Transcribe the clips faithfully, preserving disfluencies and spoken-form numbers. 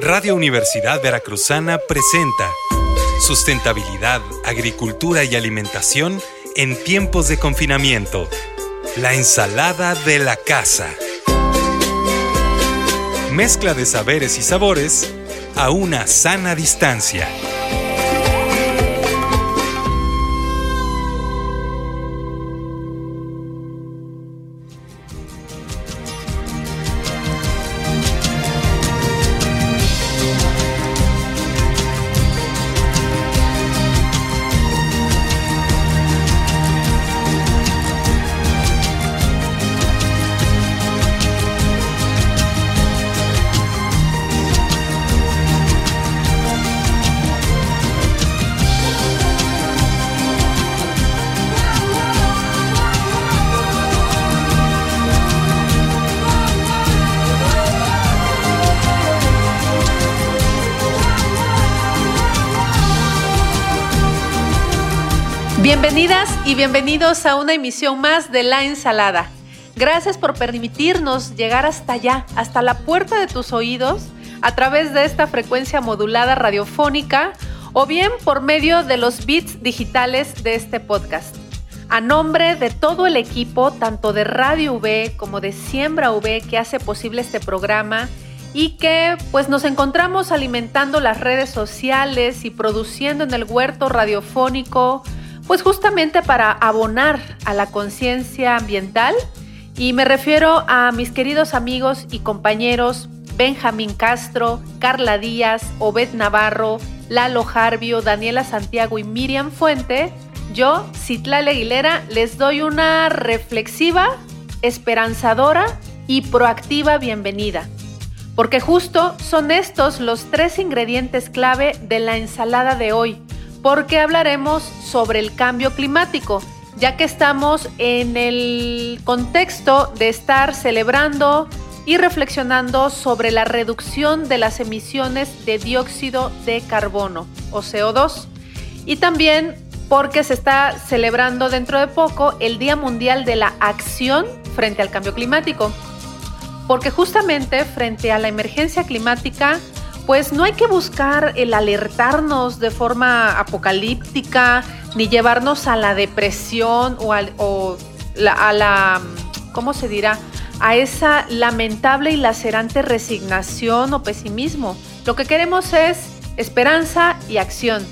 Radio Universidad Veracruzana presenta Sustentabilidad, Agricultura y Alimentación en tiempos de confinamiento. La ensalada de la casa. Mezcla de saberes y sabores a una sana distancia. Bienvenidas y bienvenidos a una emisión más de La Ensalada. Gracias por permitirnos llegar hasta allá, hasta la puerta de tus oídos, a través de esta frecuencia modulada radiofónica o bien por medio de los bits digitales de este podcast. A nombre de todo el equipo, tanto de Radio V como de Siembra V, que hace posible este programa y que pues nos encontramos alimentando las redes sociales y produciendo en el huerto radiofónico, pues justamente para abonar a la conciencia ambiental, y me refiero a mis queridos amigos y compañeros Benjamín Castro, Carla Díaz, Obed Navarro, Lalo Jarvio, Daniela Santiago y Miriam Fuente. Yo, Citlali Aguilera, les doy una reflexiva, esperanzadora y proactiva bienvenida, porque justo son estos los tres ingredientes clave de la ensalada de hoy, porque hablaremos sobre el cambio climático, ya que estamos en el contexto de estar celebrando y reflexionando sobre la reducción de las emisiones de dióxido de carbono o C O dos, y también porque se está celebrando dentro de poco el Día Mundial de la Acción frente al Cambio Climático, porque justamente frente a la emergencia climática, pues no hay que buscar el alertarnos de forma apocalíptica, ni llevarnos a la depresión o, al, o la, a la, ¿cómo se dirá? A esa lamentable y lacerante resignación o pesimismo. Lo que queremos es esperanza y acción.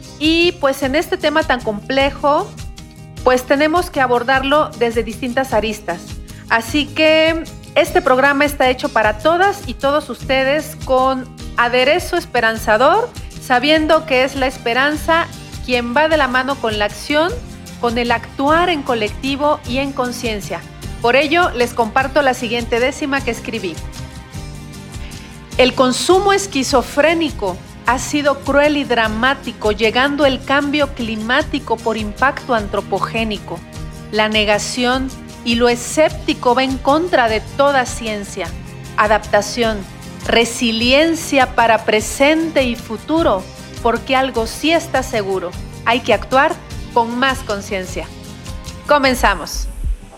Y pues en este tema tan complejo, pues tenemos que abordarlo desde distintas aristas. Así que este programa está hecho para todas y todos ustedes con aderezo esperanzador, sabiendo que es la esperanza quien va de la mano con la acción, con el actuar en colectivo y en conciencia. Por ello, les comparto la siguiente décima que escribí. El consumo esquizofrénico ha sido cruel y dramático, llegando el cambio climático por impacto antropogénico. La negación y lo escéptico va en contra de toda ciencia. Adaptación, resiliencia para presente y futuro, porque algo sí está seguro. Hay que actuar con más conciencia. Comenzamos.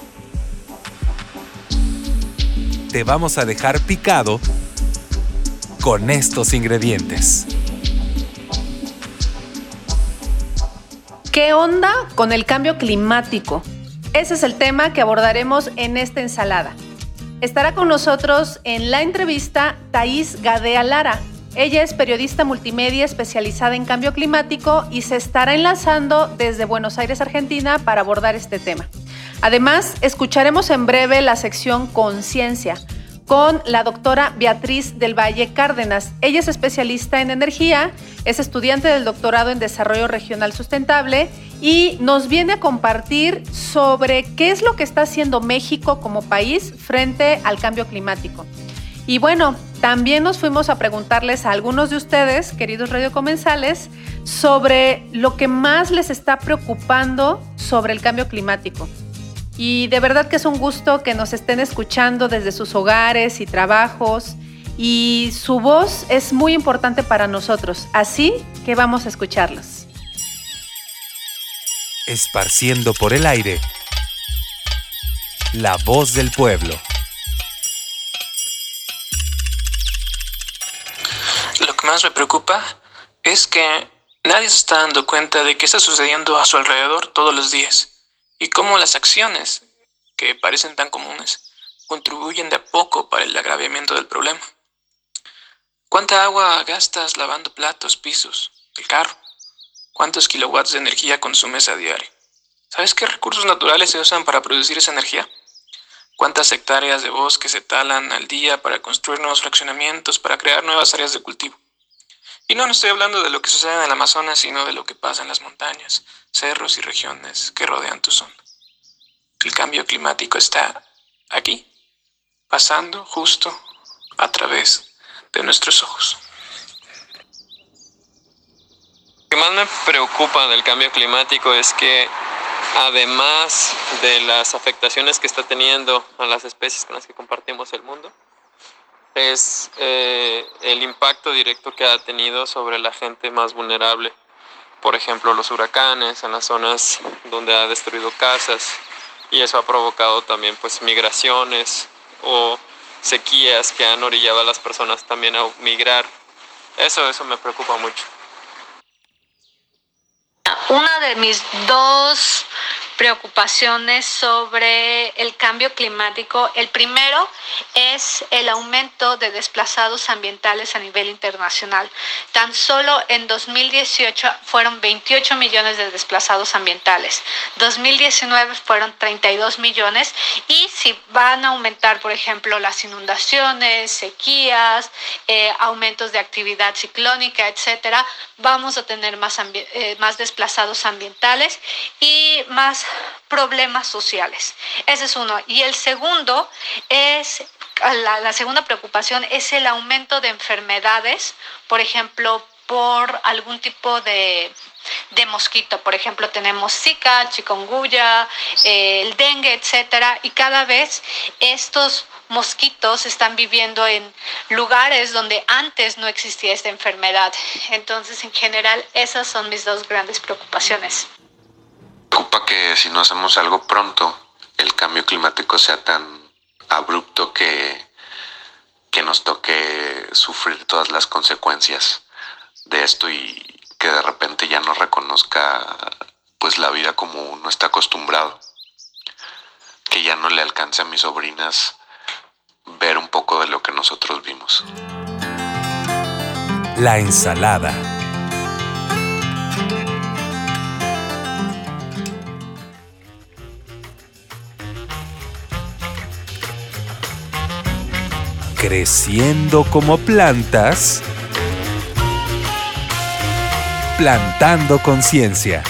Te vamos a dejar picado con estos ingredientes. ¿Qué onda con el cambio climático? Ese es el tema que abordaremos en esta ensalada. Estará con nosotros en la entrevista Thaís Gadea Lara. Ella es periodista multimedia especializada en cambio climático y se estará enlazando desde Buenos Aires, Argentina, para abordar este tema. Además, escucharemos en breve la sección Conciencia con la doctora Beatriz del Valle Cárdenas. Ella es especialista en energía, es estudiante del doctorado en Desarrollo Regional Sustentable y nos viene a compartir sobre qué es lo que está haciendo México como país frente al cambio climático. Y bueno, también nos fuimos a preguntarles a algunos de ustedes, queridos radiocomensales, sobre lo que más les está preocupando sobre el cambio climático. Y de verdad que es un gusto que nos estén escuchando desde sus hogares y trabajos, y su voz es muy importante para nosotros, así que vamos a escucharlos. Esparciendo por el aire la voz del pueblo. más me preocupa es que nadie se está dando cuenta de qué está sucediendo a su alrededor todos los días y cómo las acciones, que parecen tan comunes, contribuyen de a poco para el agravamiento del problema. ¿Cuánta agua gastas lavando platos, pisos, el carro? ¿Cuántos kilowatts de energía consumes a diario? ¿Sabes qué recursos naturales se usan para producir esa energía? ¿Cuántas hectáreas de bosque se talan al día para construir nuevos fraccionamientos, para crear nuevas áreas de cultivo? Y no, no estoy hablando de lo que sucede en el Amazonas, sino de lo que pasa en las montañas, cerros y regiones que rodean tu zona. El cambio climático está aquí, pasando justo a través de nuestros ojos. Lo que más me preocupa del cambio climático es que, además de las afectaciones que está teniendo a las especies con las que compartimos el mundo, es eh, el impacto directo que ha tenido sobre la gente más vulnerable. Por ejemplo, los huracanes en las zonas donde ha destruido casas, y eso ha provocado también pues migraciones o sequías que han orillado a las personas también a migrar. Eso, eso me preocupa mucho. Una de mis dos preocupaciones sobre el cambio climático, el primero es el aumento de desplazados ambientales a nivel internacional. Tan solo en dos mil dieciocho fueron veintiocho millones de desplazados ambientales, dos mil diecinueve fueron treinta y dos millones, y si van a aumentar, por ejemplo, las inundaciones, sequías, eh, aumentos de actividad ciclónica, etcétera, vamos a tener más, ambi- eh, más desplazados ambientales y más problemas sociales. Ese es uno. Y el segundo es, la, la segunda preocupación es el aumento de enfermedades, por ejemplo, por algún tipo de, de mosquito. Por ejemplo, tenemos Zika, chikungunya, eh, el dengue, etcétera, y cada vez estos mosquitos están viviendo en lugares donde antes no existía esta enfermedad. Entonces, en general, esas son mis dos grandes preocupaciones. Preocupa que si no hacemos algo pronto, el cambio climático sea tan abrupto que, que nos toque sufrir todas las consecuencias de esto y que de repente ya no reconozca pues la vida como uno está acostumbrado. Que ya no le alcance a mis sobrinas ver un poco de lo que nosotros vimos. La ensalada. Creciendo como plantas, plantando conciencia.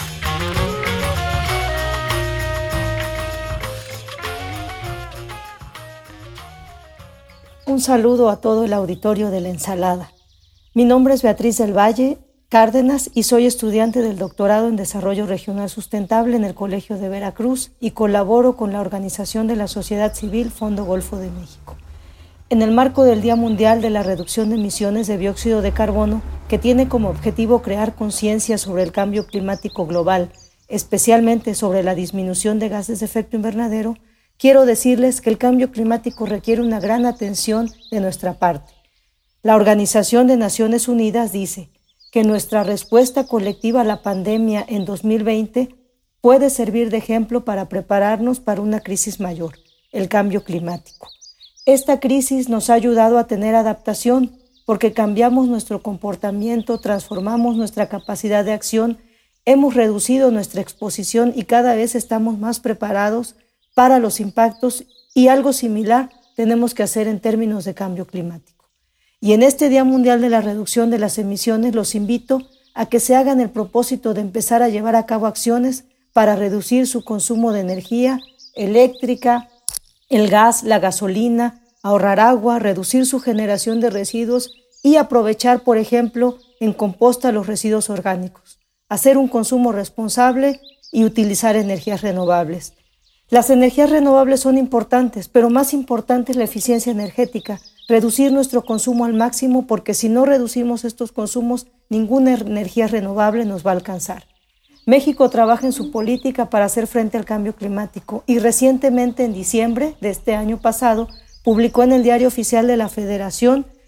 Un saludo a todo el auditorio de La Ensalada. Mi nombre es Beatriz del Valle Cárdenas y soy estudiante del doctorado en Desarrollo Regional Sustentable en el Colegio de Veracruz y colaboro con la organización de la sociedad civil Fondo Golfo de México. En el marco del Día Mundial de la Reducción de Emisiones de Dióxido de Carbono, que tiene como objetivo crear conciencia sobre el cambio climático global, especialmente sobre la disminución de gases de efecto invernadero, quiero decirles que el cambio climático requiere una gran atención de nuestra parte. La Organización de Naciones Unidas dice que nuestra respuesta colectiva a la pandemia en dos mil veinte puede servir de ejemplo para prepararnos para una crisis mayor, el cambio climático. Esta crisis nos ha ayudado a tener adaptación porque cambiamos nuestro comportamiento, transformamos nuestra capacidad de acción, hemos reducido nuestra exposición y cada vez estamos más preparados para los impactos, y algo similar tenemos que hacer en términos de cambio climático. Y en este Día Mundial de la Reducción de las Emisiones los invito a que se hagan el propósito de empezar a llevar a cabo acciones para reducir su consumo de energía eléctrica, el gas, la gasolina, ahorrar agua, reducir su generación de residuos y aprovechar, por ejemplo, en composta los residuos orgánicos, hacer un consumo responsable y utilizar energías renovables. Las energías renovables son importantes, pero más importante es la eficiencia energética, reducir nuestro consumo al máximo, porque si no reducimos estos consumos, ninguna energía renovable nos va a alcanzar. México trabaja en su política para hacer frente al cambio climático y recientemente, en diciembre de este año pasado, publicó en el Diario Oficial de la Federación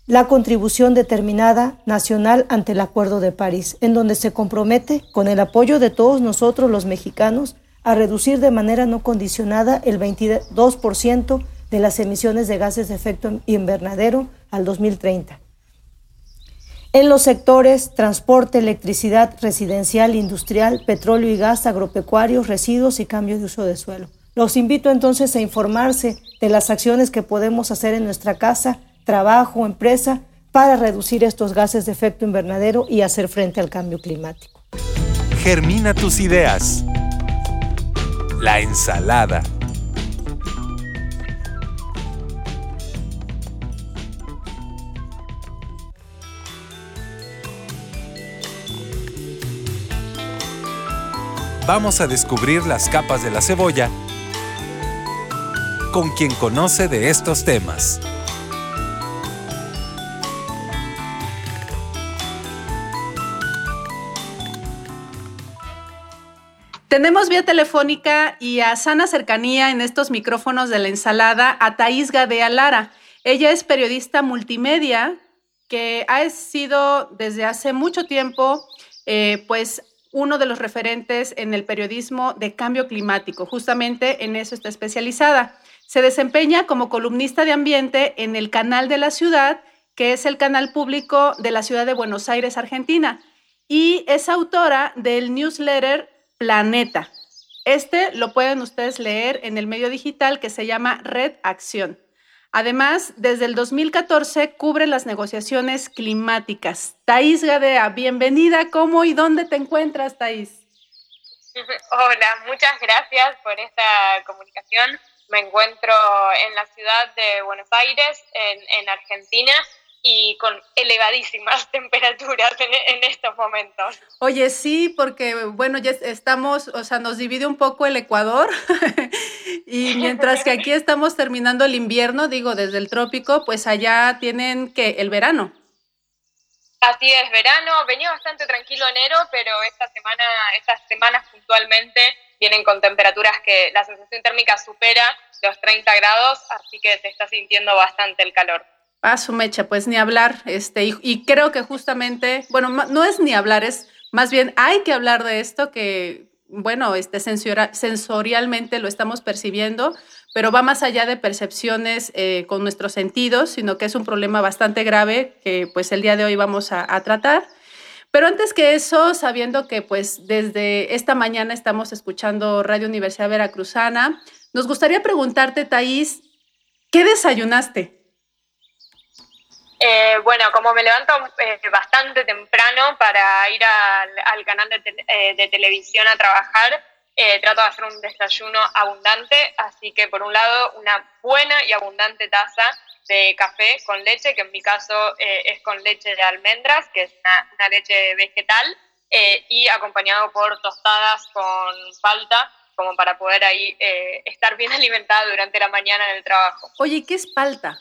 la contribución determinada nacional ante el Acuerdo de París, en donde se compromete, con el apoyo de todos nosotros los mexicanos, a reducir de manera no condicionada el veintidós por ciento de las emisiones de gases de efecto invernadero al dos mil treinta. En los sectores transporte, electricidad, residencial, industrial, petróleo y gas, agropecuarios, residuos y cambio de uso de suelo. Los invito entonces a informarse de las acciones que podemos hacer en nuestra casa, trabajo, empresa, para reducir estos gases de efecto invernadero y hacer frente al cambio climático. Germina tus ideas. La ensalada. Vamos a descubrir las capas de la cebolla con quien conoce de estos temas. Tenemos vía telefónica y a sana cercanía en estos micrófonos de la ensalada a Thaís Gadea Lara. Ella es periodista multimedia que ha sido desde hace mucho tiempo eh, pues uno de los referentes en el periodismo de cambio climático. Justamente en eso está especializada. Se desempeña como columnista de ambiente en el Canal de la Ciudad, que es el canal público de la ciudad de Buenos Aires, Argentina, y es autora del newsletter Planeta. Este lo pueden ustedes leer en el medio digital que se llama Red Acción. Además, desde el dos mil catorce cubre las negociaciones climáticas. Thaís Gadea, bienvenida. ¿Cómo y dónde te encuentras, Thaís? Hola, muchas gracias por esta comunicación. Me encuentro en la ciudad de Buenos Aires, en, en Argentina, y con elevadísimas temperaturas en, en estos momentos. Oye, sí, porque, bueno, ya estamos, o sea, nos divide un poco el Ecuador, y mientras que aquí estamos terminando el invierno, digo, desde el trópico, pues allá tienen, ¿qué? El verano. Así es, verano, venía bastante tranquilo enero, pero esta semana, estas semanas puntualmente vienen con temperaturas que la sensación térmica supera los treinta grados, así que se está sintiendo bastante el calor. Ah, su mecha, pues ni hablar, este, y, y creo que justamente, bueno, no es ni hablar, es más bien hay que hablar de esto que, bueno, este, sensora, sensorialmente lo estamos percibiendo, pero va más allá de percepciones eh, con nuestros sentidos, sino que es un problema bastante grave que pues el día de hoy vamos a, a tratar. Pero antes que eso, sabiendo que pues desde esta mañana estamos escuchando Radio Universidad Veracruzana, nos gustaría preguntarte, Thaís, ¿qué desayunaste? Eh, bueno, como me levanto eh, bastante temprano para ir al, al canal de, te, eh, de televisión a trabajar, eh, trato de hacer un desayuno abundante, así que por un lado una buena y abundante taza de café con leche, que en mi caso eh, es con leche de almendras, que es una, una leche vegetal, eh, y acompañado por tostadas con palta, como para poder ahí eh, estar bien alimentada durante la mañana en el trabajo. Oye, ¿qué es palta?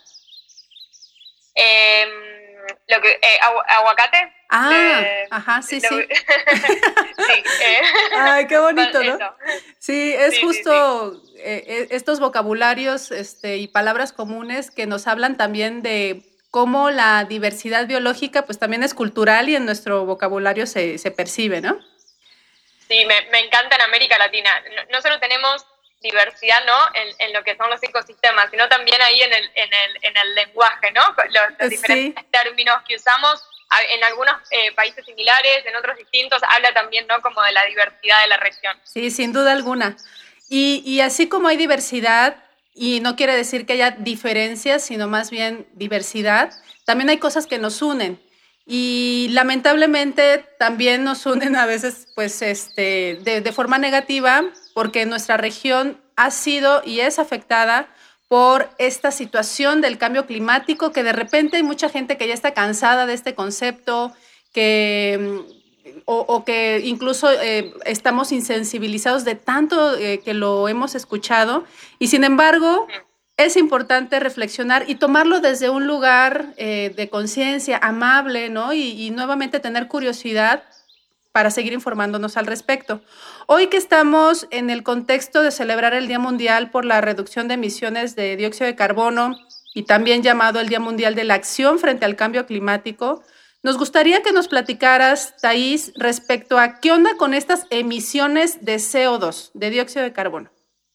Eh, lo que eh, agu- aguacate. Ah, eh, ajá, sí, lo, sí. sí eh. Ay, qué bonito, ¿no? Eso. Sí, es sí, justo sí, sí. Eh, estos vocabularios este, y palabras comunes que nos hablan también de cómo la diversidad biológica pues también es cultural y en nuestro vocabulario se, se percibe, ¿no? Sí, me, me encanta en América Latina. No, no solo tenemos diversidad, ¿no? En, en lo que son los ecosistemas, sino también ahí en el, en el, en el lenguaje, ¿no? Los, los diferentes sí. términos que usamos, en algunos eh, países similares, en otros distintos, habla también, ¿no? Como de la diversidad de la región. Sí, sin duda alguna. Y, y así como hay diversidad, y no quiere decir que haya diferencias, sino más bien diversidad, también hay cosas que nos unen. Y lamentablemente también nos unen a veces pues, este, de, de forma negativa, porque nuestra región ha sido y es afectada por esta situación del cambio climático, que de repente hay mucha gente que ya está cansada de este concepto, que, o, o que incluso eh, estamos insensibilizados de tanto eh, que lo hemos escuchado, y sin embargo es importante reflexionar y tomarlo desde un lugar eh, de conciencia amable, ¿no? Y, y nuevamente tener curiosidad para seguir informándonos al respecto. Hoy que estamos en el contexto de celebrar el Día Mundial por la Reducción de Emisiones de Dióxido de Carbono y también llamado el Día Mundial de la Acción frente al Cambio Climático, nos gustaría que nos platicaras, Thais, respecto a qué onda con estas emisiones de C O dos, de dióxido de carbono.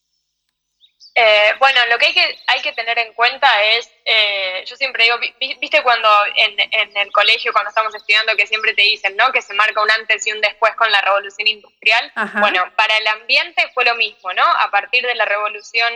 Eh, bueno, lo que hay que, hay que tener en cuenta es, eh, yo siempre digo, viste cuando en, en el colegio, cuando estamos estudiando, que siempre te dicen, ¿no?, que se marca un antes y un después con la revolución industrial. Ajá. Bueno, para el ambiente fue lo mismo, ¿no? A partir de la revolución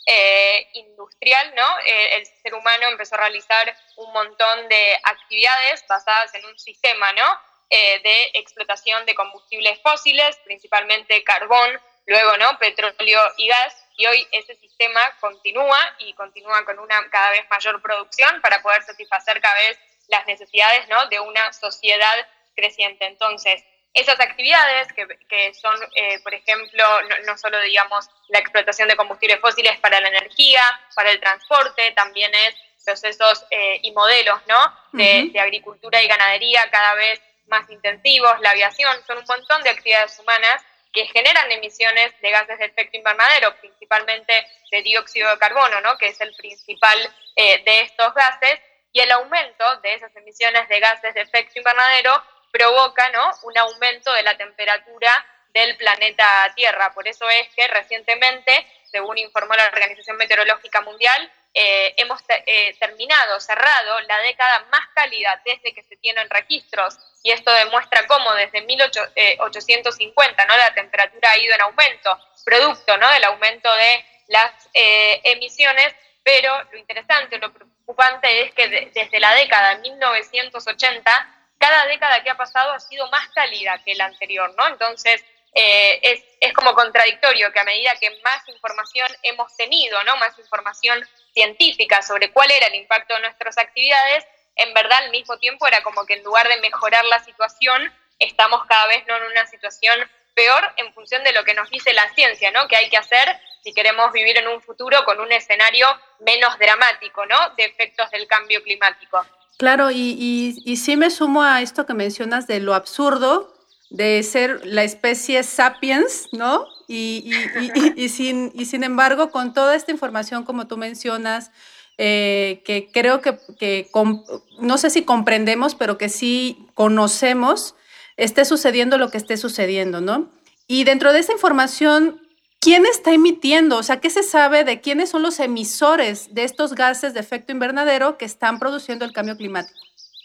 eh, industrial, ¿no? Eh, el ser humano empezó a realizar un montón de actividades basadas en un sistema, ¿no?, eh, de explotación de combustibles fósiles, principalmente carbón, luego, ¿no?, petróleo y gas. Y hoy ese sistema continúa y continúa con una cada vez mayor producción para poder satisfacer cada vez las necesidades, ¿no?, de una sociedad creciente. Entonces, esas actividades que, que son, eh, por ejemplo, no, no solo, digamos, la explotación de combustibles fósiles para la energía, para el transporte, también es procesos eh, y modelos, ¿no?, de, uh-huh. de agricultura y ganadería cada vez más intensivos, la aviación, son un montón de actividades humanas que generan emisiones de gases de efecto invernadero, principalmente de dióxido de carbono, ¿no?, que es el principal eh, de estos gases, y el aumento de esas emisiones de gases de efecto invernadero provoca, ¿no?, un aumento de la temperatura del planeta Tierra. Por eso es que recientemente, según informó la Organización Meteorológica Mundial, eh, hemos te- eh, terminado, cerrado la década más cálida desde que se tienen registros, y esto demuestra cómo desde mil ochocientos cincuenta, ¿no?, la temperatura ha ido en aumento, producto, ¿no?, del aumento de las eh, emisiones, pero lo interesante, lo preocupante es que de- desde la década de mil novecientos ochenta, cada década que ha pasado ha sido más cálida que la anterior, ¿no? Entonces, eh, es, es como contradictorio que a medida que más información hemos tenido, ¿no?, más información científica sobre cuál era el impacto de nuestras actividades, en verdad al mismo tiempo era como que en lugar de mejorar la situación, estamos cada vez, ¿no?, en una situación peor en función de lo que nos dice la ciencia, ¿no?, que hay que hacer si queremos vivir en un futuro con un escenario menos dramático, ¿no?, de efectos del cambio climático. Claro, y, y, y sí me sumo a esto que mencionas de lo absurdo de ser la especie sapiens, ¿no? Y, y, y, y, y, sin, y sin embargo, con toda esta información, como tú mencionas, eh, que creo que, que com, no sé si comprendemos, pero que sí conocemos, esté sucediendo lo que esté sucediendo, ¿no? Y dentro de esta información, ¿quién está emitiendo? O sea, ¿qué se sabe de quiénes son los emisores de estos gases de efecto invernadero que están produciendo el cambio climático?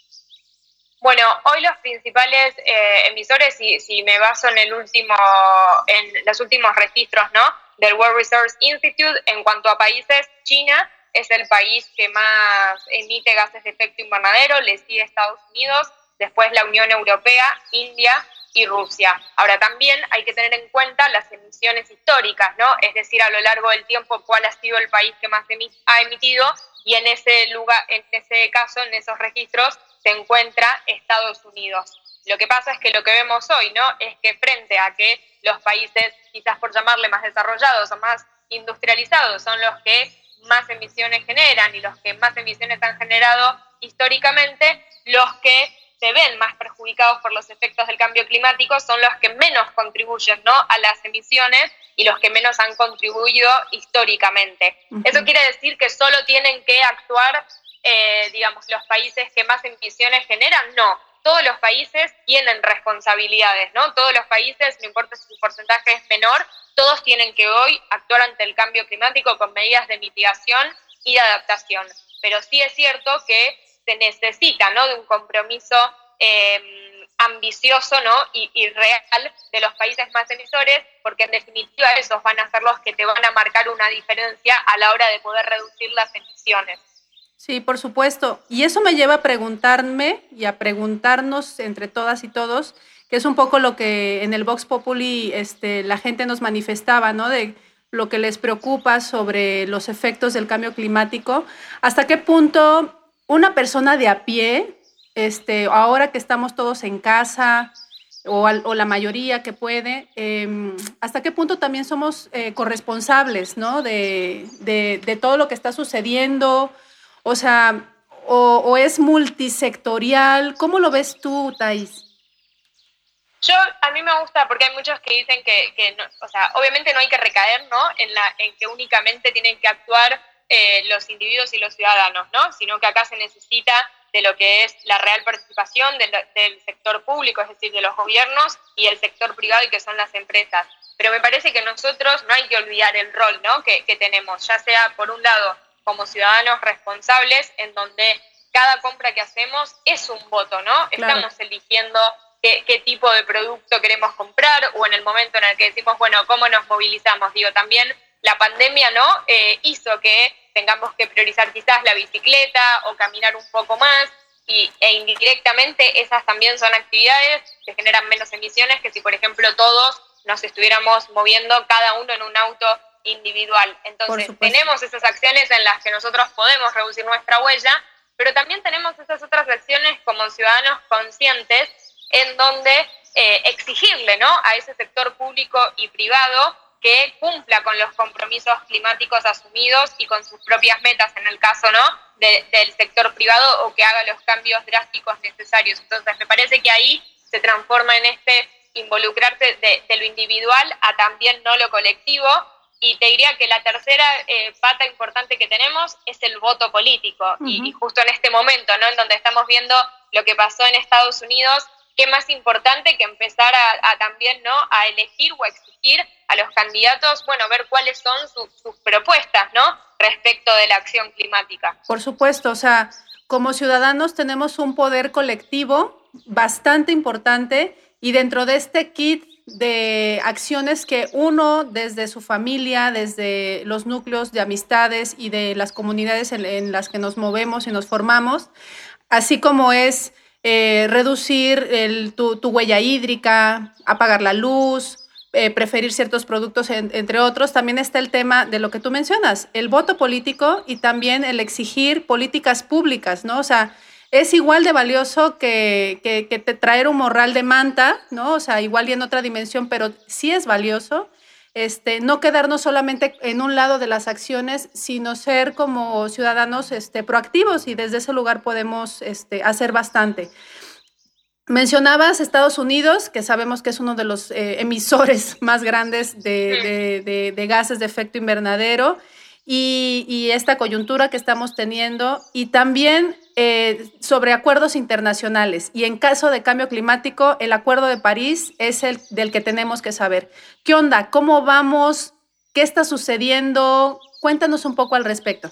Bueno, hoy los principales eh, emisores, si, si me baso en el último, en los últimos registros, ¿no?, del World Resource Institute, en cuanto a países, China es el país que más emite gases de efecto invernadero, le sigue Estados Unidos, después la Unión Europea, India y Rusia. Ahora también hay que tener en cuenta las emisiones históricas, ¿no?, es decir, a lo largo del tiempo cuál ha sido el país que más emi- ha emitido, y en ese lugar, en ese caso, en esos registros, se encuentra Estados Unidos. Lo que pasa es que lo que vemos hoy, ¿no?, es que frente a que los países, quizás por llamarle más desarrollados o más industrializados, son los que más emisiones generan y los que más emisiones han generado históricamente, los que se ven más perjudicados por los efectos del cambio climático son los que menos contribuyen, ¿no?, a las emisiones y los que menos han contribuido históricamente. Uh-huh. Eso quiere decir que solo tienen que actuar Eh, digamos, los países que más emisiones generan. No, todos los países tienen responsabilidades, ¿no? Todos los países, no importa si su porcentaje es menor, todos tienen que hoy actuar ante el cambio climático con medidas de mitigación y de adaptación. Pero sí es cierto que se necesita, ¿no?, de un compromiso eh, ambicioso, ¿no?, y, y real de los países más emisores, porque en definitiva esos van a ser los que te van a marcar una diferencia a la hora de poder reducir las emisiones. Sí, por supuesto. Y eso me lleva a preguntarme y a preguntarnos entre todas y todos, que es un poco lo que en el Vox Populi este, la gente nos manifestaba, ¿no?, de lo que les preocupa sobre los efectos del cambio climático. ¿Hasta qué punto una persona de a pie, este, ahora que estamos todos en casa, o, al, o la mayoría que puede, eh, hasta qué punto también somos eh, corresponsables, ¿no?, de, de, de todo lo que está sucediendo? O sea, o, o es multisectorial. ¿Cómo lo ves tú, Thais? Yo, a mí me gusta, porque hay muchos que dicen que, que no, o sea, obviamente no hay que recaer, ¿no?, en, la, en que únicamente tienen que actuar eh, los individuos y los ciudadanos, ¿no? Sino que acá se necesita de lo que es la real participación del, del sector público, es decir, de los gobiernos, y el sector privado, y que son las empresas. Pero me parece que nosotros no hay que olvidar el rol, ¿no?, que, que tenemos, ya sea por un lado como ciudadanos responsables, en donde cada compra que hacemos es un voto, ¿no? Claro. Estamos eligiendo qué, qué tipo de producto queremos comprar, o en el momento en el que decimos, bueno, ¿cómo nos movilizamos? Digo, también la pandemia, ¿no?, eh, hizo que tengamos que priorizar quizás la bicicleta o caminar un poco más, y, e indirectamente esas también son actividades que generan menos emisiones que si, por ejemplo, todos nos estuviéramos moviendo cada uno en un auto individual. Entonces, tenemos esas acciones en las que nosotros podemos reducir nuestra huella, pero también tenemos esas otras acciones como ciudadanos conscientes en donde eh, exigirle, ¿no?, a ese sector público y privado que cumpla con los compromisos climáticos asumidos y con sus propias metas, en el caso, ¿no?, de, del sector privado, o que haga los cambios drásticos necesarios. Entonces, me parece que ahí se transforma en este involucrarse de, de lo individual a también no lo colectivo. Y te diría que la tercera eh, pata importante que tenemos es el voto político. Uh-huh. y, y justo en este momento, ¿no?, en donde estamos viendo lo que pasó en Estados Unidos, qué más importante que empezar a, a también, ¿no?, a elegir o a exigir a los candidatos, bueno, ver cuáles son su, sus propuestas, ¿no?, respecto de la acción climática. Por supuesto, o sea, como ciudadanos tenemos un poder colectivo bastante importante, y dentro de este kit de acciones que uno desde su familia, desde los núcleos de amistades y de las comunidades en, en las que nos movemos y nos formamos, así como es eh, reducir el, tu, tu huella hídrica, apagar la luz, eh, preferir ciertos productos, en, entre otros, también está el tema de lo que tú mencionas, el voto político y también el exigir políticas públicas, ¿no? O sea, es igual de valioso que, que, que te traer un morral de manta, ¿no? O sea, igual y en otra dimensión, pero sí es valioso. Este, no quedarnos solamente en un lado de las acciones, sino ser como ciudadanos este, proactivos, y desde ese lugar podemos este, hacer bastante. Mencionabas Estados Unidos, que sabemos que es uno de los eh, emisores más grandes de, de, de, de gases de efecto invernadero, y, y esta coyuntura que estamos teniendo, y también eh, sobre acuerdos internacionales. Y en caso de cambio climático, el Acuerdo de París es el del que tenemos que saber. ¿Qué onda? ¿Cómo vamos? ¿Qué está sucediendo? Cuéntanos un poco al respecto.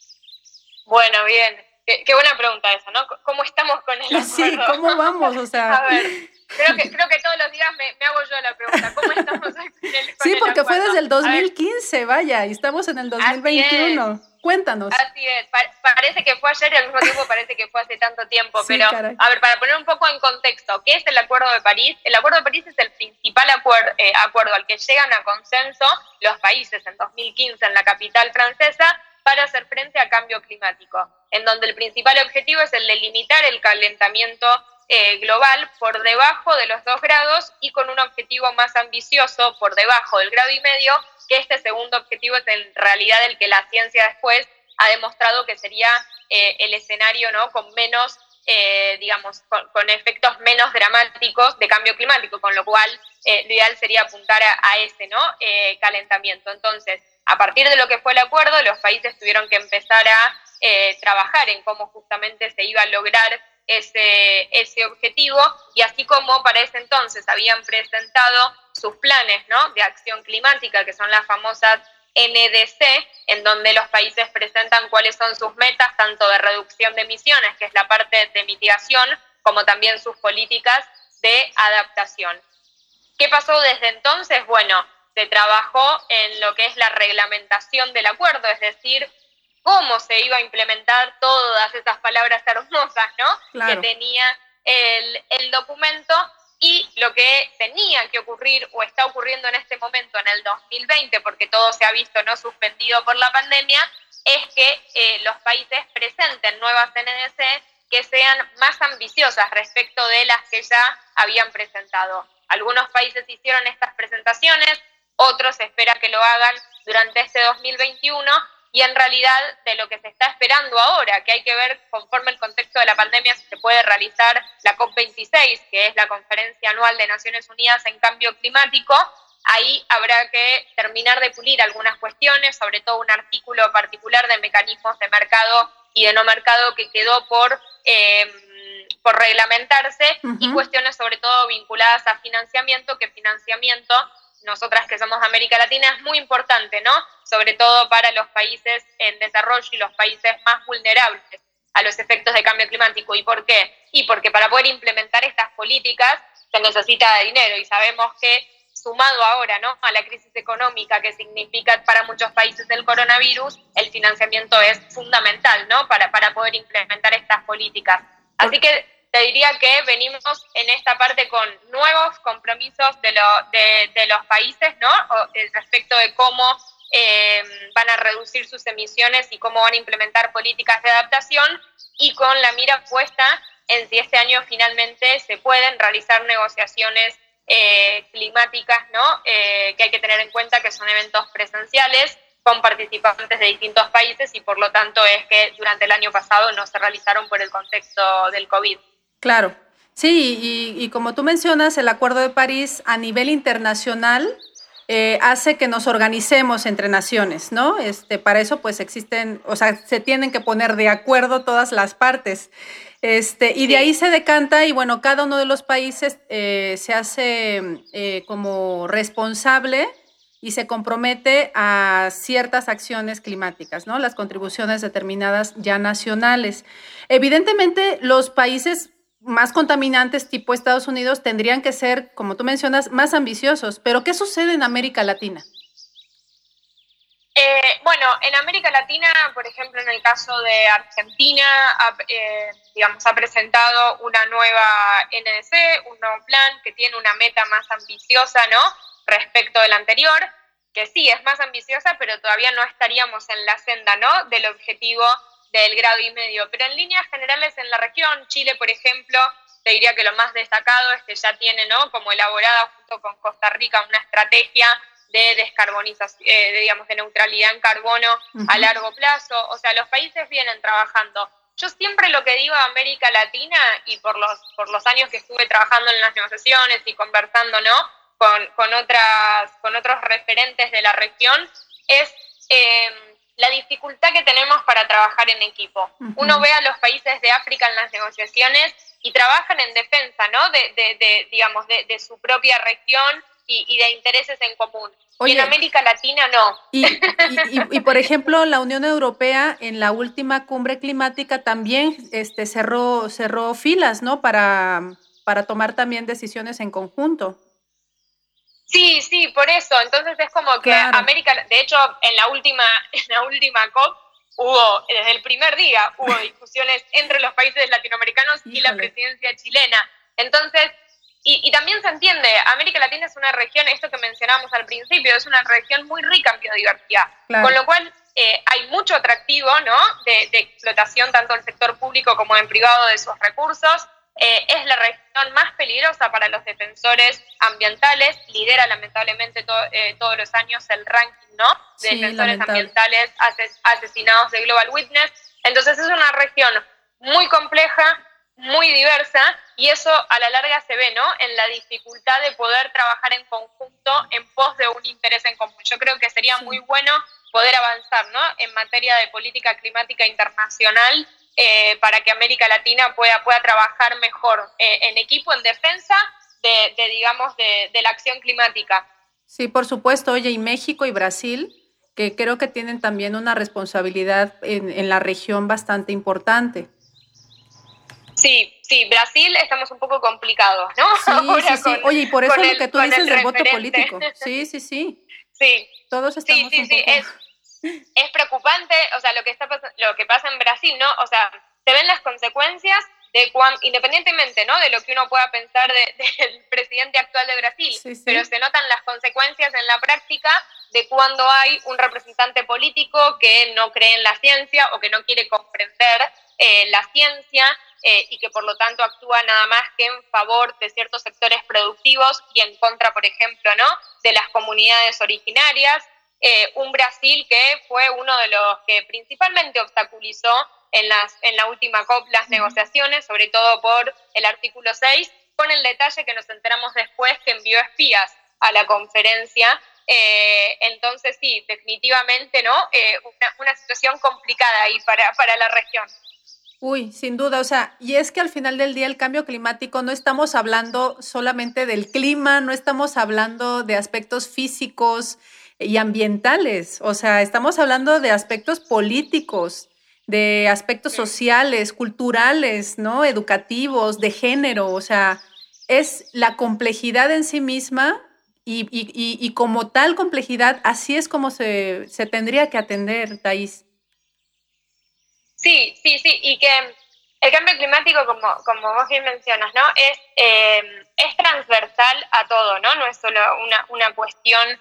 Bueno, bien. Qué, qué buena pregunta esa, ¿no? ¿Cómo estamos con el acuerdo? Sí, ¿cómo vamos? O sea... A ver, creo que, creo que todos los días me, me hago yo la pregunta, ¿cómo estamos con el, con Sí, porque el fue desde el dos mil quince, vaya, y estamos en el dos mil veintiuno. Cuéntanos. Así es, pa- parece que fue ayer y al mismo tiempo parece que fue hace tanto tiempo, Sí, pero caray. a ver, para poner un poco en contexto, ¿qué es el Acuerdo de París? El Acuerdo de París es el principal acuerdo, eh, acuerdo al que llegan a consenso los países en dos mil quince en la capital francesa para hacer frente a cambio climático, en donde el principal objetivo es el de limitar el calentamiento eh, global por debajo de los dos grados y con un objetivo más ambicioso por debajo del grado y medio, que este segundo objetivo es en realidad el que la ciencia después ha demostrado que sería eh, el escenario, ¿no?, con menos, eh, digamos, con, con efectos menos dramáticos de cambio climático, con lo cual eh, lo ideal sería apuntar a, a ese, ¿no?, eh, calentamiento. Entonces, a partir de lo que fue el acuerdo, los países tuvieron que empezar a eh, trabajar en cómo justamente se iba a lograr ese, ese objetivo, y así como para ese entonces habían presentado sus planes, ¿no?, de acción climática, que son las famosas N D C, en donde los países presentan cuáles son sus metas, tanto de reducción de emisiones, que es la parte de mitigación, como también sus políticas de adaptación. ¿Qué pasó desde entonces? Bueno, se trabajó en lo que es la reglamentación del acuerdo, es decir, cómo se iba a implementar todas esas palabras hermosas, ¿no?, Claro. que tenía el, el documento, y lo que tenía que ocurrir o está ocurriendo en este momento en el dos mil veinte, porque todo se ha visto no suspendido por la pandemia, es que eh, los países presenten nuevas N D C que sean más ambiciosas respecto de las que ya habían presentado. Algunos países hicieron estas presentaciones, otros se espera que lo hagan durante este dos mil veintiuno, y en realidad de lo que se está esperando ahora, que hay que ver conforme el contexto de la pandemia si se puede realizar la COP veintiséis, que es la conferencia anual de Naciones Unidas en cambio climático, Ahí habrá que terminar de pulir algunas cuestiones, sobre todo un artículo particular de mecanismos de mercado y de no mercado que quedó por, eh, por reglamentarse, uh-huh. y cuestiones sobre todo vinculadas a financiamiento, que financiamiento, nosotras que somos de América Latina, es muy importante, ¿no? Sobre todo para los países en desarrollo y los países más vulnerables a los efectos de cambio climático. ¿Y por qué? Y porque para poder implementar estas políticas se necesita dinero, y sabemos que sumado ahora, ¿no?, a la crisis económica que significa para muchos países el coronavirus, el financiamiento es fundamental, ¿no?, para, para poder implementar estas políticas. Así que te diría que venimos en esta parte con nuevos compromisos de, lo, de, de los países, ¿no?, o, respecto de cómo eh, van a reducir sus emisiones y cómo van a implementar políticas de adaptación, y con la mira puesta en si este año finalmente se pueden realizar negociaciones Eh, climáticas, ¿no? Eh, que hay que tener en cuenta que son eventos presenciales con participantes de distintos países, y por lo tanto es que durante el año pasado no se realizaron por el contexto del COVID. Claro, sí, y, y como tú mencionas, el Acuerdo de París a nivel internacional eh, hace que nos organicemos entre naciones, ¿no? Este, para eso pues existen, o sea, se tienen que poner de acuerdo todas las partes. Este, y de ahí se decanta, y bueno, cada uno de los países eh, se hace eh, como responsable y se compromete a ciertas acciones climáticas, ¿no? Las contribuciones determinadas ya nacionales. Evidentemente, los países más contaminantes tipo Estados Unidos tendrían que ser, como tú mencionas, más ambiciosos. Pero ¿qué sucede en América Latina? Eh, bueno, en América Latina, por ejemplo, en el caso de Argentina, ha, eh, digamos, ha presentado una nueva N D C, un nuevo plan que tiene una meta más ambiciosa, ¿no?, respecto del anterior, que sí es más ambiciosa, pero todavía no estaríamos en la senda, ¿no?, del objetivo del grado y medio. Pero en líneas generales en la región, Chile, por ejemplo, te diría que lo más destacado es que ya tiene, ¿no?, como elaborada junto con Costa Rica una estrategia de descarbonización, eh, de, digamos, de neutralidad en carbono uh-huh. a largo plazo. O sea, los países vienen trabajando. Yo siempre lo que digo a América Latina, y por los, por los años que estuve trabajando en las negociaciones y conversando, ¿no?, con, con, otras, con otros referentes de la región, es eh, la dificultad que tenemos para trabajar en equipo. Uh-huh. Uno ve a los países de África en las negociaciones y trabajan en defensa, ¿no?, de, de, de, digamos, de, de su propia región, Y, y de intereses en común. Oye, y en América Latina no. Y, y, y, y, por ejemplo, la Unión Europea en la última cumbre climática también este, cerró, cerró filas, ¿no?, para, para tomar también decisiones en conjunto. Sí, sí, por eso. Entonces es como que claro. América, de hecho, en la última, en la última COP hubo, desde el primer día, hubo discusiones entre los países latinoamericanos Híjole. y la presidencia chilena. Entonces, Y, y también se entiende, América Latina es una región, esto que mencionábamos al principio, es una región muy rica en biodiversidad, claro. con lo cual eh, hay mucho atractivo, ¿no?, de, de explotación tanto del sector público como en privado de sus recursos. Eh, es la región más peligrosa para los defensores ambientales, lidera lamentablemente to, eh, todos los años el ranking, ¿no?, de sí, defensores lamentable. ambientales ases, asesinados de Global Witness. Entonces es una región muy compleja, muy diversa, y eso a la larga se ve, ¿no?, en la dificultad de poder trabajar en conjunto en pos de un interés en común. Yo creo que sería sí. muy bueno poder avanzar, ¿no?, en materia de política climática internacional eh, para que América Latina pueda, pueda trabajar mejor eh, en equipo, en defensa de, de digamos, de, de la acción climática. Sí, por supuesto. Oye, y México y Brasil, que creo que tienen también una responsabilidad en, en la región bastante importante. Sí, sí, Brasil estamos un poco complicados, ¿no? Sí, Ahora sí, sí. Con, Oye, y por eso lo que tú dices del voto político. Sí, sí, sí. Sí. Todos estamos sí, sí, un sí. poco... Es, es preocupante, o sea, lo que está pasando, lo que pasa en Brasil, ¿no? O sea, se ven las consecuencias de cuando, independientemente, ¿no?, de lo que uno pueda pensar de, del presidente actual de Brasil, sí, sí. pero se notan las consecuencias en la práctica de cuando hay un representante político que no cree en la ciencia o que no quiere comprender eh, la ciencia, Eh, y que por lo tanto actúa nada más que en favor de ciertos sectores productivos y en contra, por ejemplo, ¿no?, de las comunidades originarias. Eh, un Brasil que fue uno de los que principalmente obstaculizó en, las, en la última COP las negociaciones, sobre todo por el artículo seis, con el detalle que nos enteramos después que envió espías a la conferencia. Eh, entonces sí, definitivamente, ¿no? Eh, una, una situación complicada ahí para, para la región. Uy, sin duda, o sea, y es que al final del día el cambio climático no estamos hablando solamente del clima, no estamos hablando de aspectos físicos y ambientales, o sea, estamos hablando de aspectos políticos, de aspectos sí. sociales, culturales, ¿no? Educativos, de género, o sea, es la complejidad en sí misma y, y, y, y como tal complejidad, así es como se, se tendría que atender, Thais. Sí, sí, sí, y que el cambio climático, como, como vos bien mencionas, ¿no? Es, eh, es transversal a todo, ¿no? No es solo una, una cuestión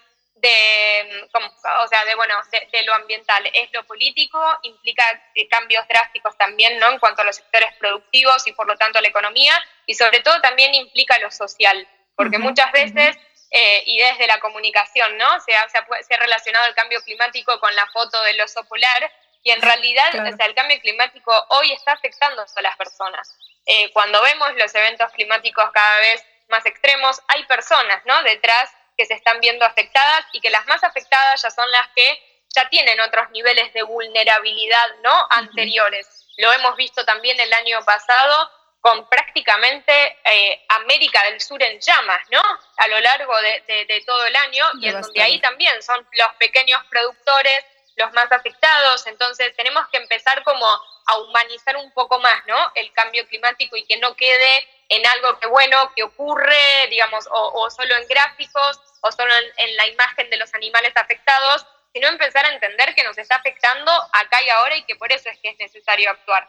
de, como, o sea, de, bueno, de, de lo ambiental, es lo político, implica cambios drásticos también, ¿no? En cuanto a los sectores productivos y por lo tanto a la economía, y sobre todo también implica lo social, porque uh-huh, muchas veces, uh-huh. eh, y desde la comunicación, ¿no? Se ha, se, ha, se ha relacionado el cambio climático con la foto del oso polar, y en realidad, claro. o sea, el cambio climático hoy está afectando a las personas. Eh, cuando vemos los eventos climáticos cada vez más extremos, hay personas, ¿no? detrás que se están viendo afectadas y que las más afectadas ya son las que ya tienen otros niveles de vulnerabilidad, ¿no? anteriores. Uh-huh. Lo hemos visto también el año pasado con prácticamente eh, América del Sur en llamas, ¿no? A lo largo de, de, de todo el año, y en donde ahí también son los pequeños productores los más afectados. Entonces tenemos que empezar como a humanizar un poco más, ¿no? el cambio climático y que no quede en algo que bueno, que ocurre, digamos, o, o solo en gráficos, o solo en, en la imagen de los animales afectados, sino empezar a entender que nos está afectando acá y ahora y que por eso es que es necesario actuar.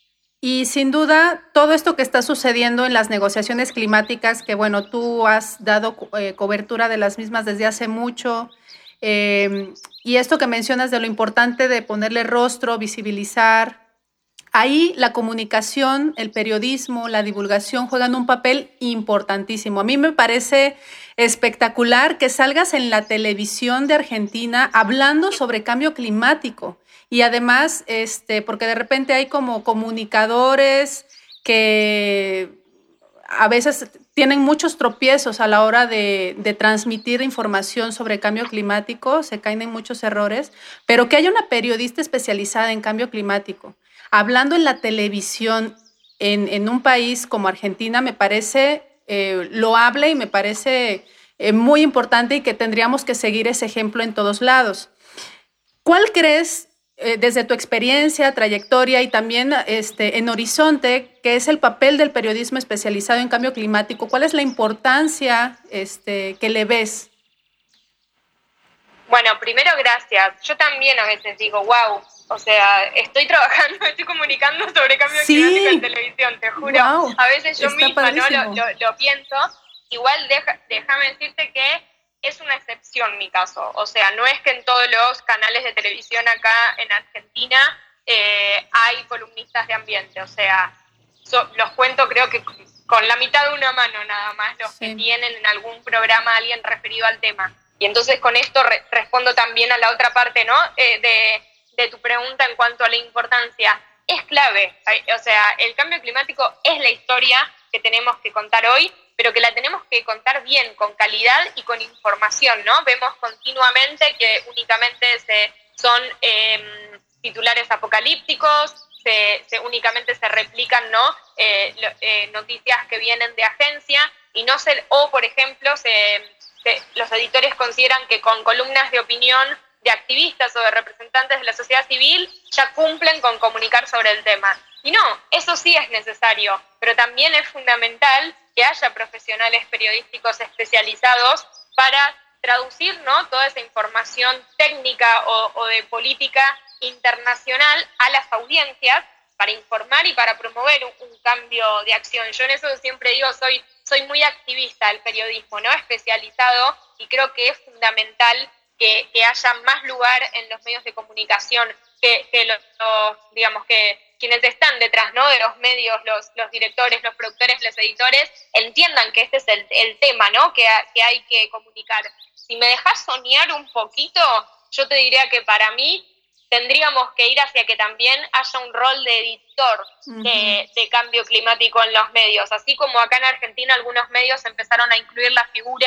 Y sin duda, todo esto que está sucediendo en las negociaciones climáticas, que bueno, tú has dado eh, cobertura de las mismas desde hace mucho, Eh, y esto que mencionas de lo importante de ponerle rostro, visibilizar, ahí la comunicación, el periodismo, la divulgación juegan un papel importantísimo. A mí me parece espectacular que salgas en la televisión de Argentina hablando sobre cambio climático y además, este, porque de repente hay como comunicadores que a veces tienen muchos tropiezos a la hora de, de transmitir información sobre cambio climático, se caen en muchos errores, pero que haya una periodista especializada en cambio climático, hablando en la televisión en, en un país como Argentina, me parece eh, loable y me parece eh, muy importante y que tendríamos que seguir ese ejemplo en todos lados. ¿Cuál crees, Eh, desde tu experiencia, trayectoria y también este, en Horizonte, que es el papel del periodismo especializado en cambio climático? ¿Cuál es la importancia este, que le ves? Bueno, primero gracias. Yo también a veces digo, wow, o sea, estoy trabajando, estoy comunicando sobre cambio sí. climático en televisión, te juro. Wow. A veces yo Está misma ¿no? lo, lo, lo pienso. Igual deja, déjame decirte que es una excepción mi caso, o sea, no es que en todos los canales de televisión acá en Argentina eh, hay columnistas de ambiente, o sea, so, los cuento creo que con la mitad de una mano nada más los sí. que tienen en algún programa alguien referido al tema. Y entonces con esto re- respondo también a la otra parte, ¿no? Eh, de, de tu pregunta en cuanto a la importancia. Es clave, o sea, el cambio climático es la historia que tenemos que contar hoy, pero que la tenemos que contar bien, con calidad y con información, ¿no? Vemos continuamente que únicamente se, son eh, titulares apocalípticos, se, se únicamente se replican, ¿no? Eh, lo, eh, noticias que vienen de agencia, y no se, o por ejemplo, se, se, los editores consideran que con columnas de opinión de activistas o de representantes de la sociedad civil ya cumplen con comunicar sobre el tema. Y no, eso sí es necesario, pero también es fundamental que haya profesionales periodísticos especializados para traducir, ¿no? toda esa información técnica o, o de política internacional a las audiencias, para informar y para promover un, un cambio de acción. Yo en eso siempre digo, soy, soy muy activista del periodismo, ¿no? especializado, y creo que es fundamental que, que haya más lugar en los medios de comunicación, que, que los, los, digamos que quienes están detrás, ¿no? de los medios, los, los directores, los productores, los editores, entiendan que este es el, el tema, ¿no? que, que hay que comunicar. Si me dejas soñar un poquito, yo te diría que para mí tendríamos que ir hacia que también haya un rol de editor uh-huh. de, de cambio climático en los medios, así como acá en Argentina algunos medios empezaron a incluir la figura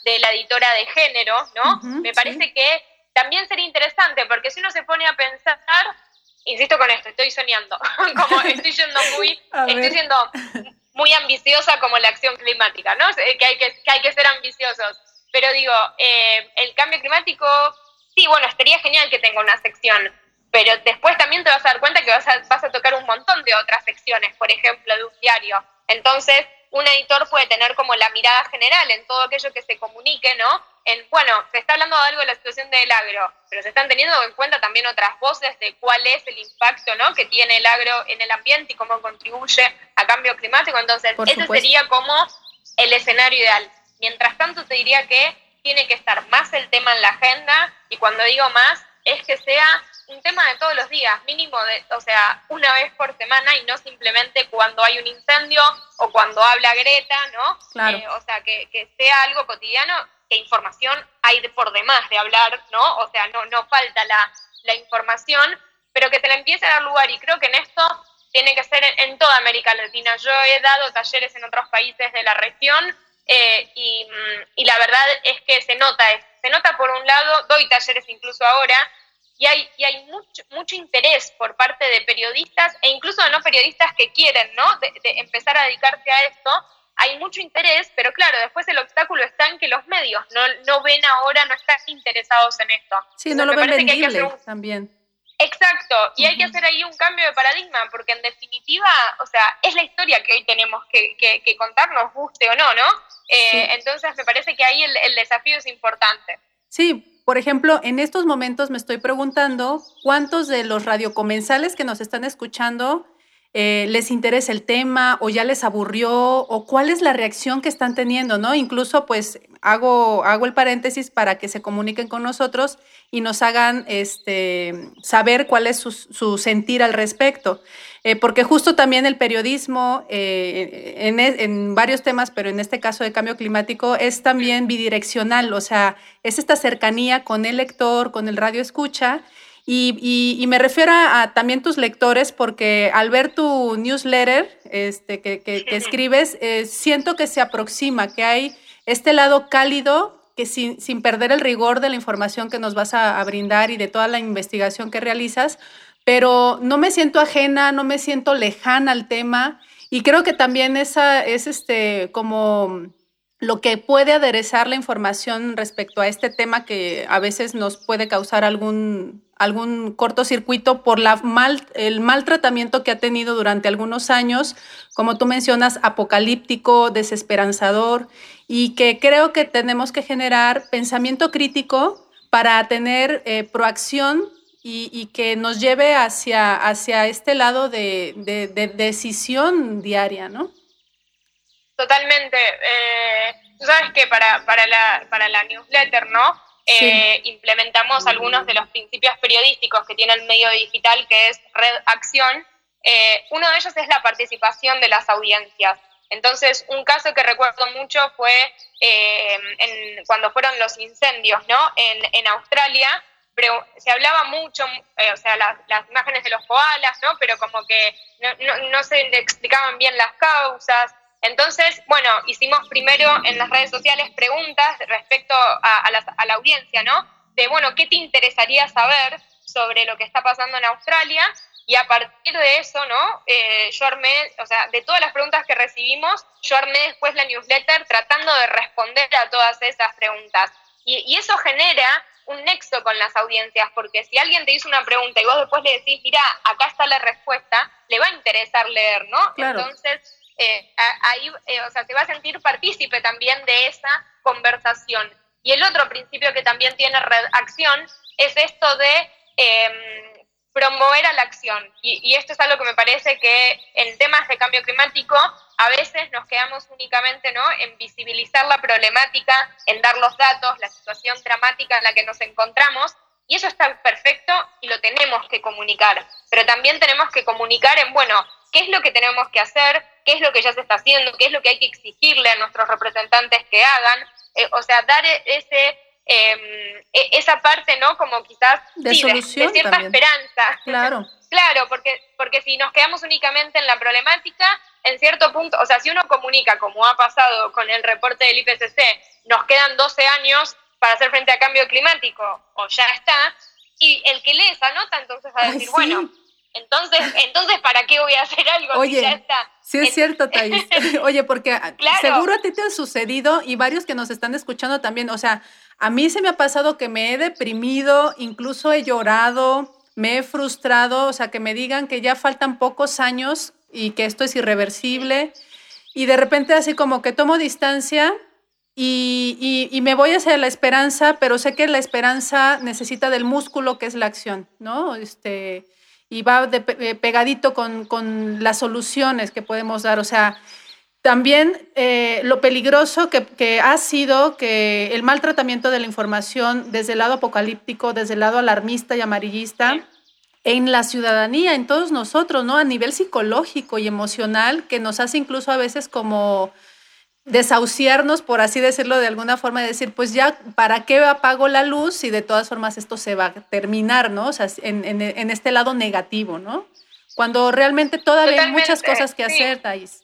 de la editora de género, ¿no? Uh-huh, Me parece sí. que también sería interesante, porque si uno se pone a pensar, insisto con esto, estoy soñando, como estoy yendo muy, estoy siendo muy ambiciosa como la acción climática, ¿no? Que hay que, que, hay que ser ambiciosos. Pero digo, eh, el cambio climático, sí, bueno, estaría genial que tenga una sección, pero después también te vas a dar cuenta que vas a, vas a tocar un montón de otras secciones, por ejemplo, de un diario. Entonces, un editor puede tener como la mirada general en todo aquello que se comunique, ¿no? En, bueno, se está hablando de algo de la situación del agro, pero se están teniendo en cuenta también otras voces de cuál es el impacto, ¿no?, que tiene el agro en el ambiente y cómo contribuye a cambio climático. Entonces, por ese supuesto. sería como el escenario ideal. Mientras tanto, te diría que tiene que estar más el tema en la agenda, y cuando digo más, es que sea un tema de todos los días, mínimo, de, o sea, una vez por semana, y no simplemente cuando hay un incendio o cuando habla Greta, ¿no? Claro. Eh, o sea, que, que sea algo cotidiano, que información hay de por demás de hablar, ¿no? O sea, no, no falta la, la información, pero que se le empiece a dar lugar, y creo que en esto tiene que ser en, en toda América Latina. Yo he dado talleres en otros países de la región, eh, y, y la verdad es que se nota, se nota por un lado, doy talleres incluso ahora, y hay, y hay mucho, mucho interés por parte de periodistas, e incluso de no periodistas que quieren, ¿no?, de, de empezar a dedicarse a esto. Hay mucho interés, pero claro, después el obstáculo está en que los medios no, no ven ahora, no están interesados en esto. Sí, Entonces, no lo me ven parece que hay que vendible hacer un... también. Exacto, y uh-huh. hay que hacer ahí un cambio de paradigma, porque en definitiva, o sea, es la historia que hoy tenemos que, que, que contar, nos guste o no, ¿no? Eh, sí. Entonces me parece que ahí el, el desafío es importante. Sí, por ejemplo, en estos momentos me estoy preguntando cuántos de los radiocomensales que nos están escuchando eh, les interesa el tema, o ya les aburrió, o cuál es la reacción que están teniendo, ¿no? Incluso, pues, hago, hago el paréntesis para que se comuniquen con nosotros y nos hagan este, saber cuál es su, su sentir al respecto. Eh, porque justo también el periodismo, eh, en, en varios temas, pero en este caso de cambio climático, es también bidireccional, o sea, es esta cercanía con el lector, con el radio escucha, y, y, y me refiero a, a también tus lectores, porque al ver tu newsletter este, que, que, que escribes, eh, siento que se aproxima, que hay este lado cálido, que sin, sin perder el rigor de la información que nos vas a, a brindar y de toda la investigación que realizas, pero no me siento ajena, no me siento lejana al tema, y creo que también esa es este, como lo que puede aderezar la información respecto a este tema, que a veces nos puede causar algún, algún cortocircuito por la mal, el mal tratamiento que ha tenido durante algunos años, como tú mencionas, apocalíptico, desesperanzador, y que creo que tenemos que generar pensamiento crítico para tener eh, proacción, Y, y que nos lleve hacia, hacia este lado de, de, de decisión diaria, ¿no? Totalmente. Eh, tú sabes que para, para, la, para la newsletter, ¿no? Eh, sí. Implementamos algunos de los principios periodísticos que tiene el medio digital, que es Red Acción. Eh, uno de ellos es la participación de las audiencias. Entonces, un caso que recuerdo mucho fue eh, en, cuando fueron los incendios, ¿no? En, en Australia. Pero se hablaba mucho, eh, o sea, las, las imágenes de los koalas, ¿no? Pero como que no, no, no se explicaban bien las causas. Entonces, bueno, hicimos primero en las redes sociales preguntas respecto a, a, la, a la audiencia, ¿no? De, bueno, ¿qué te interesaría saber sobre lo que está pasando en Australia? Y a partir de eso, ¿no? Eh, yo armé, o sea, de todas las preguntas que recibimos, yo armé después la newsletter tratando de responder a todas esas preguntas. Y, y eso genera un nexo con las audiencias, porque si alguien te hizo una pregunta y vos después le decís, mira, acá está la respuesta, le va a interesar leer, ¿no? Claro. Entonces, eh, ahí, eh, o sea, se va a sentir partícipe también de esa conversación. Y el otro principio que también tiene Red Acción es esto de eh, promover a la acción. Y, y esto es algo que me parece que en temas de cambio climático a veces nos quedamos únicamente, ¿no?, en visibilizar la problemática, en dar los datos, la situación dramática en la que nos encontramos, y eso está perfecto y lo tenemos que comunicar. Pero también tenemos que comunicar en, bueno, qué es lo que tenemos que hacer, qué es lo que ya se está haciendo, qué es lo que hay que exigirle a nuestros representantes que hagan, eh, o sea, dar ese... Eh, esa parte, ¿no? Como quizás de, sí, solución de, de cierta también. esperanza. Claro. Claro, porque, porque si nos quedamos únicamente en la problemática, en cierto punto, o sea, si uno comunica, como ha pasado con el reporte del I P C C, nos quedan doce años para hacer frente al cambio climático, o ya está, y el que lee esa nota entonces va a decir, Ay, sí. bueno, entonces, entonces ¿para qué voy a hacer algo Oye, si ya está? Sí es cierto, Thais. Oye, porque claro. seguro a ti te ha sucedido y varios que nos están escuchando también, o sea, a mí se me ha pasado que me he deprimido, incluso he llorado, me he frustrado, o sea, que me digan que ya faltan pocos años y que esto es irreversible, y de repente así como que tomo distancia y, y, y me voy hacia la esperanza, pero sé que la esperanza necesita del músculo que es la acción, ¿no? Este, y va de, pegadito con, con las soluciones que podemos dar, o sea, también eh, lo peligroso que, que ha sido que el mal tratamiento de la información desde el lado apocalíptico, desde el lado alarmista y amarillista, en la ciudadanía, en todos nosotros, ¿no? A nivel psicológico y emocional, que nos hace incluso a veces como desahuciarnos, por así decirlo de alguna forma, de decir, pues ya, ¿para qué apago la luz si de todas formas esto se va a terminar, ¿no? O sea, en, en, en este lado negativo, ¿no? Cuando realmente todavía Totalmente, hay muchas cosas que sí. hacer, Thais.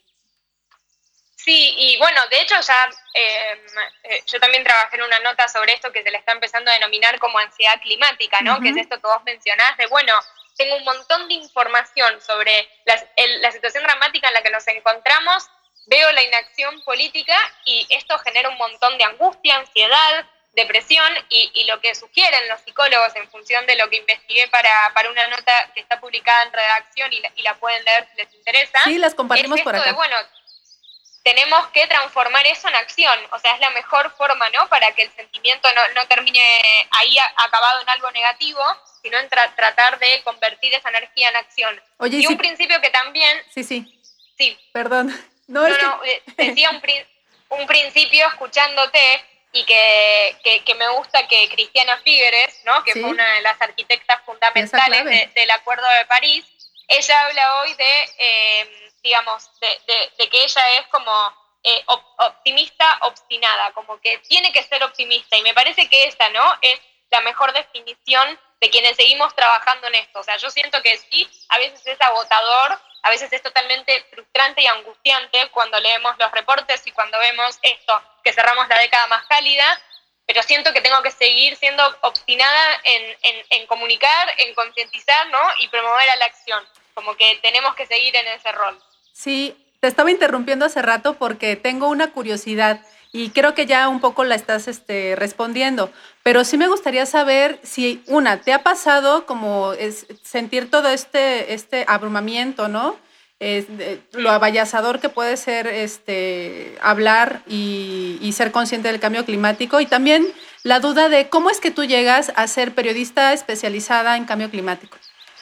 Sí, y bueno, de hecho ya eh, eh, yo también trabajé en una nota sobre esto que se le está empezando a denominar como ansiedad climática, ¿no? Uh-huh. Que es esto que vos mencionás de, bueno, tengo un montón de información sobre la, el, la situación dramática en la que nos encontramos, veo la inacción política y esto genera un montón de angustia, ansiedad, depresión y, y lo que sugieren los psicólogos en función de lo que investigué para, para una nota que está publicada en Redacción y la, y la pueden leer si les interesa. Sí, las compartimos es por acá. De, bueno, tenemos que transformar eso en acción, o sea, es la mejor forma, ¿no?, para que el sentimiento no, no termine ahí acabado en algo negativo, sino en tra- tratar de convertir esa energía en acción. Oye, y sí. un principio que también... Sí, sí. Sí. Perdón. No, no, no que... decía un, pri- un principio escuchándote y que, que, que me gusta que Cristina Figueres, ¿no?, que ¿Sí? fue una de las arquitectas fundamentales de, del Acuerdo de París, ella habla hoy de... Eh, digamos, de, de, de que ella es como eh, op, optimista obstinada, como que tiene que ser optimista, y me parece que esta, ¿no?, es la mejor definición de quienes seguimos trabajando en esto. O sea, yo siento que sí, a veces es agotador, a veces es totalmente frustrante y angustiante cuando leemos los reportes y cuando vemos esto, que cerramos la década más cálida, pero siento que tengo que seguir siendo obstinada en, en, en comunicar, en concientizar, ¿no?, y promover a la acción, como que tenemos que seguir en ese rol. Sí, te estaba interrumpiendo hace rato porque tengo una curiosidad y creo que ya un poco la estás este, respondiendo, pero sí me gustaría saber si, una, ¿te ha pasado como es sentir todo este, este abrumamiento, ¿no? Es, de, lo abayazador que puede ser este, hablar y, y ser consciente del cambio climático, y también la duda de cómo es que tú llegas a ser periodista especializada en cambio climático?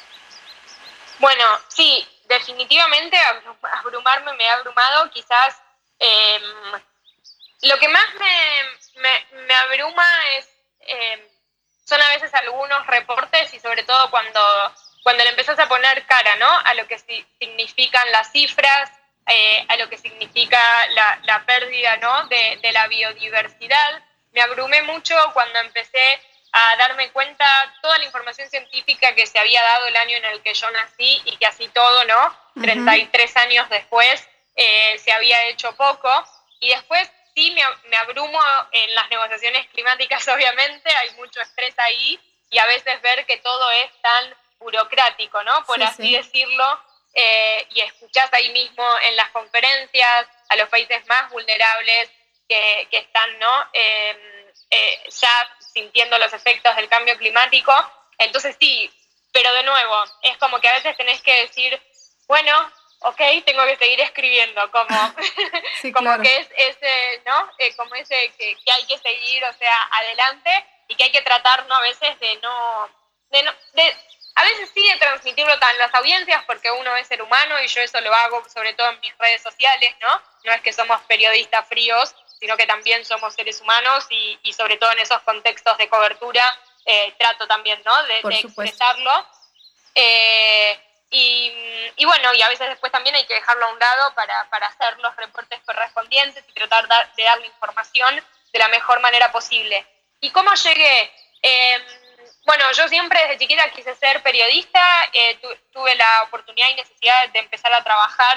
Bueno, sí. Definitivamente abrumarme me ha abrumado, quizás eh, lo que más me, me, me abruma es, eh, son a veces algunos reportes y sobre todo cuando, cuando le empezás a poner cara, ¿no?, a lo que si, significan las cifras, eh, a lo que significa la, la pérdida, ¿no?, de, de la biodiversidad. Me abrumé mucho cuando empecé a darme cuenta toda la información científica que se había dado el año en el que yo nací y que así todo, ¿no? Uh-huh. treinta y tres años después eh, se había hecho poco. Y después sí me, me abrumo en las negociaciones climáticas, obviamente, hay mucho estrés ahí, y a veces ver que todo es tan burocrático, ¿no?, por sí, así sí. decirlo, eh, y escuchás ahí mismo en las conferencias a los países más vulnerables que, que están, ¿no?, eh, eh, ya sintiendo los efectos del cambio climático. Entonces sí, pero de nuevo, es como que a veces tenés que decir, bueno, ok, tengo que seguir escribiendo, como, sí, como claro. que es ese, ¿no? Eh, como ese que, que hay que seguir, o sea, adelante, y que hay que tratar, ¿no?, a veces de no, de no, de, a veces sí de transmitirlo a las audiencias, porque uno es ser humano, y yo eso lo hago sobre todo en mis redes sociales, ¿no? No es que somos periodistas fríos, sino que también somos seres humanos y, y sobre todo en esos contextos de cobertura eh, trato también, ¿no?, de, de expresarlo. Eh, y, y bueno, y a veces después también hay que dejarlo a un lado para, para hacer los reportes correspondientes y tratar de dar la información de la mejor manera posible. ¿Y cómo llegué? Eh, bueno, yo siempre desde chiquita quise ser periodista, eh, tu, tuve la oportunidad y necesidad de empezar a trabajar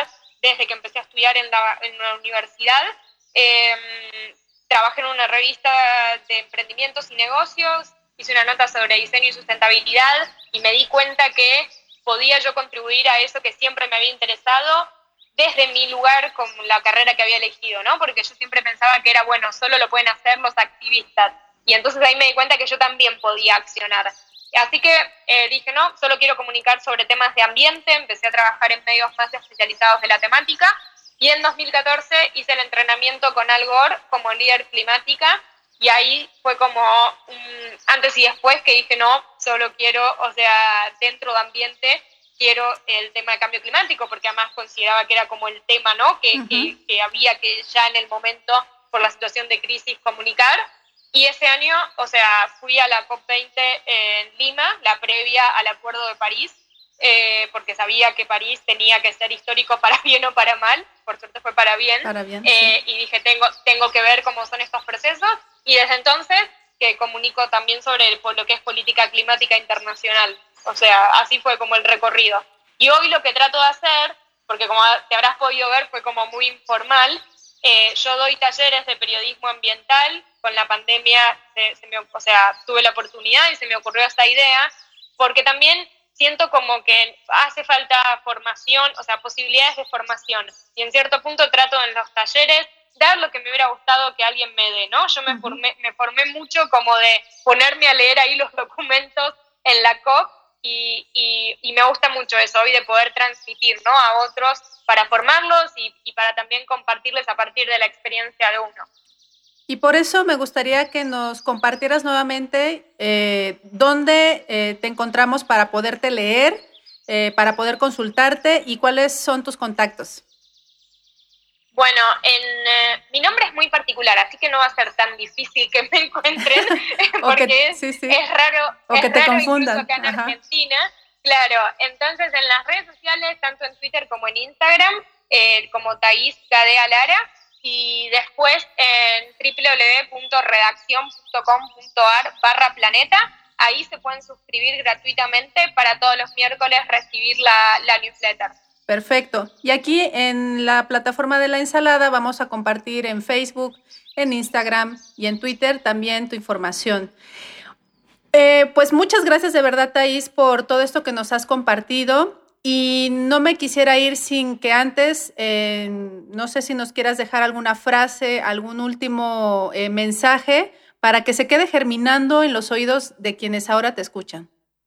desde que empecé a estudiar en la, en la universidad. Eh, trabajé en una revista de emprendimientos y negocios, hice una nota sobre diseño y sustentabilidad y me di cuenta que podía yo contribuir a eso que siempre me había interesado desde mi lugar con la carrera que había elegido, ¿no? Porque yo siempre pensaba que era, bueno, solo lo pueden hacer los activistas. Y entonces ahí me di cuenta que yo también podía accionar. Así que eh, dije, no, solo quiero comunicar sobre temas de ambiente, empecé a trabajar en medios más especializados de la temática, y en dos mil catorce hice el entrenamiento con Al Gore como líder climática, y ahí fue como un antes y después que dije, no, solo quiero, o sea, dentro de ambiente, quiero el tema de cambio climático, porque además consideraba que era como el tema, ¿no? Que, uh-huh. que, que había que ya en el momento, por la situación de crisis, comunicar. Y ese año, o sea, fui a la COP veinte en Lima, la previa al Acuerdo de París, eh, porque sabía que París tenía que ser histórico para bien o para mal. Por suerte fue para bien. Para bien, eh, sí. Y dije, tengo, tengo que ver cómo son estos procesos. Y desde entonces que comunico también sobre el, lo que es política climática internacional. O sea, así fue como el recorrido. Y hoy lo que trato de hacer, porque como te habrás podido ver, fue como muy informal. Eh, yo doy talleres de periodismo ambiental. Con la pandemia, se, se me, o sea, tuve la oportunidad y se me ocurrió esta idea, porque también siento como que hace falta formación, o sea, posibilidades de formación. Y en cierto punto trato en los talleres dar lo que me hubiera gustado que alguien me dé, ¿no? Yo me formé, me formé mucho como de ponerme a leer ahí los documentos en la COP y, y, y me gusta mucho eso hoy de poder transmitir, ¿no? A otros para formarlos y, y para también compartirles a partir de la experiencia de uno. Y por eso me gustaría que nos compartieras nuevamente eh, dónde eh, te encontramos para poderte leer, eh, para poder consultarte y cuáles son tus contactos. Bueno, en, eh, mi nombre es muy particular, así que no va a ser tan difícil que me encuentren, porque que, es, sí, sí. es raro, o que es te raro confundan. Incluso acá en Ajá. Argentina. Claro, entonces en las redes sociales, tanto en Twitter como en Instagram, eh, como Thaís Gadea Lara, y después en doble u doble u doble u punto redacción punto com punto a r barra planeta, ahí se pueden suscribir gratuitamente para todos los miércoles recibir la, la newsletter. Perfecto. Y aquí en la plataforma de La Ensalada vamos a compartir en Facebook, en Instagram y en Twitter también tu información. Eh, pues muchas gracias de verdad, Thaís, por todo esto que nos has compartido. Y no me quisiera ir sin que antes, eh, no sé si nos quieras dejar alguna frase, algún último eh, mensaje para que se quede germinando en los oídos de quienes ahora te escuchan.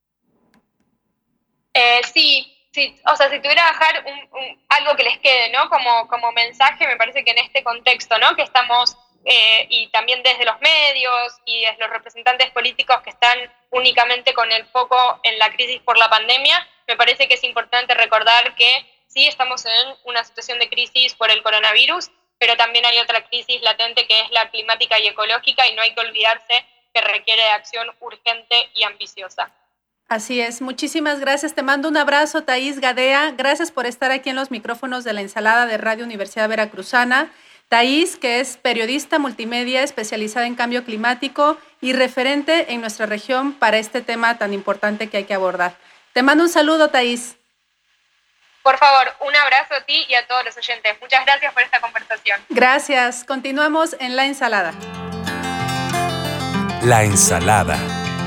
Eh, sí, sí, o sea, si tuviera que dejar un, un, algo que les quede, ¿no? Como, como mensaje, me parece que en este contexto, ¿no? Que estamos, eh, y también desde los medios y desde los representantes políticos que están únicamente con el foco en la crisis por la pandemia, me parece que es importante recordar que sí estamos en una situación de crisis por el coronavirus, pero también hay otra crisis latente que es la climática y ecológica, y no hay que olvidarse que requiere de acción urgente y ambiciosa. Así es. Muchísimas gracias. Te mando un abrazo, Thaís Gadea. Gracias por estar aquí en los micrófonos de La Ensalada de Radio Universidad Veracruzana. Thaís, que es periodista multimedia especializada en cambio climático y referente en nuestra región para este tema tan importante que hay que abordar. Te mando un saludo, Thaís. Por favor, un abrazo a ti y a todos los oyentes. Muchas gracias por esta conversación. Gracias. Continuamos en La Ensalada. La Ensalada.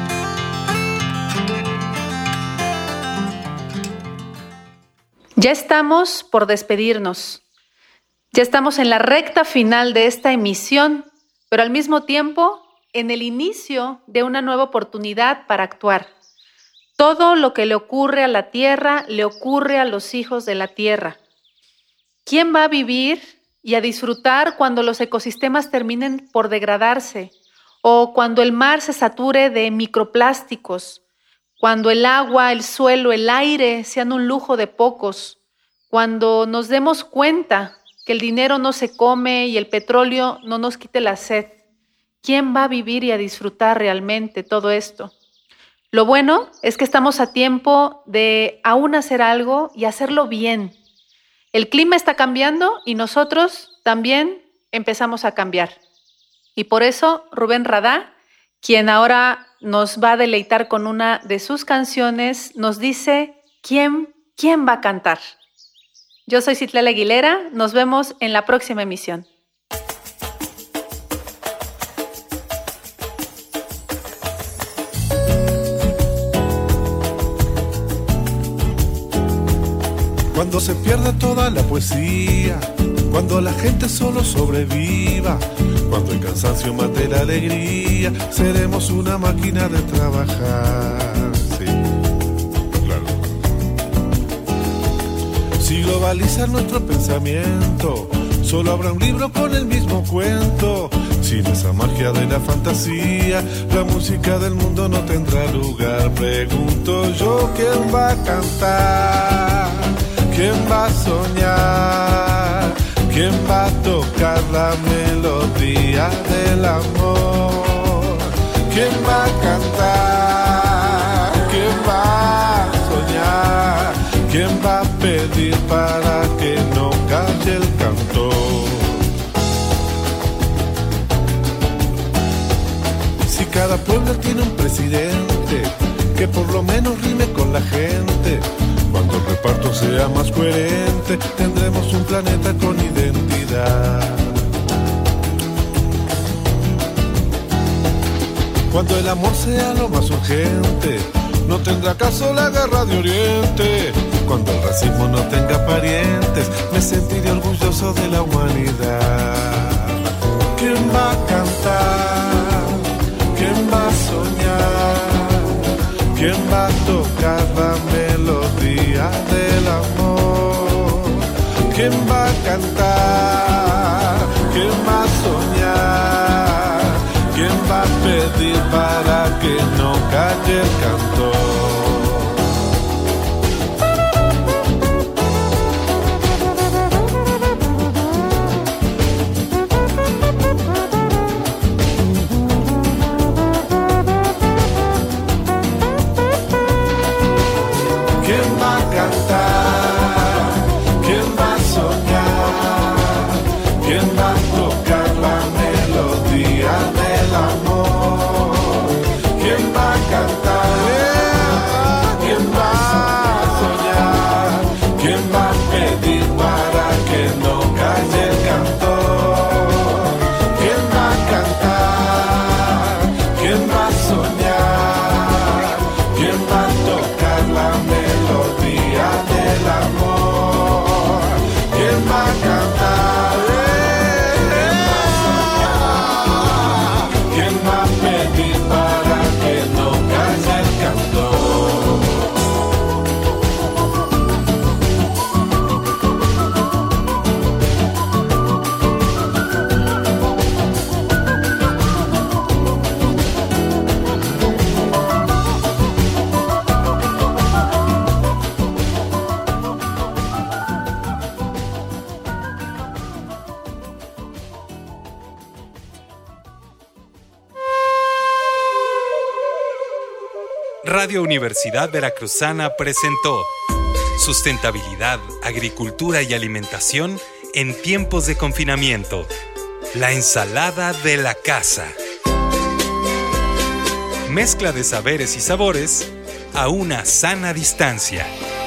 Ya estamos por despedirnos. Ya estamos en la recta final de esta emisión, pero al mismo tiempo en el inicio de una nueva oportunidad para actuar. Todo lo que le ocurre a la tierra, le ocurre a los hijos de la tierra. ¿Quién va a vivir y a disfrutar cuando los ecosistemas terminen por degradarse? O cuando el mar se sature de microplásticos, cuando el agua, el suelo, el aire sean un lujo de pocos, cuando nos demos cuenta que el dinero no se come y el petróleo no nos quite la sed. ¿Quién va a vivir y a disfrutar realmente todo esto? Lo bueno es que estamos a tiempo de aún hacer algo y hacerlo bien. El clima está cambiando y nosotros también empezamos a cambiar. Y por eso Rubén Radá, quien ahora nos va a deleitar con una de sus canciones, nos dice, ¿quién, quién va a cantar? Yo soy Citlali Aguilera, nos vemos en la próxima emisión. Cuando se pierda toda la poesía, cuando la gente solo sobreviva, cuando el cansancio mate la alegría, seremos una máquina de trabajar. Sí, claro. Si globalizan nuestro pensamiento, solo habrá un libro con el mismo cuento. Sin esa magia de la fantasía, la música del mundo no tendrá lugar. Pregunto yo, ¿quién va a cantar? ¿Quién va a soñar? ¿Quién va a tocar la melodía del amor? ¿Quién va a cantar? ¿Quién va a soñar? ¿Quién va a pedir para que no calle el cantor? Si cada pueblo tiene un presidente, que por lo menos rime con la gente. Cuando el reparto sea más coherente, tendremos un planeta con identidad. Cuando el amor sea lo más urgente, no tendrá caso la guerra de Oriente. Cuando el racismo no tenga parientes, me sentiré orgulloso de la humanidad. ¿Quién va a cantar? ¿Quién va a soñar? ¿Quién va a tocar la melodía del amor? ¿Quién va a cantar? ¿Quién va a soñar? ¿Quién va a pedir para que no calle el cantor? Radio Universidad Veracruzana presentó Sustentabilidad, Agricultura y Alimentación en tiempos de confinamiento. La ensalada de la casa. Mezcla de saberes y sabores a una sana distancia.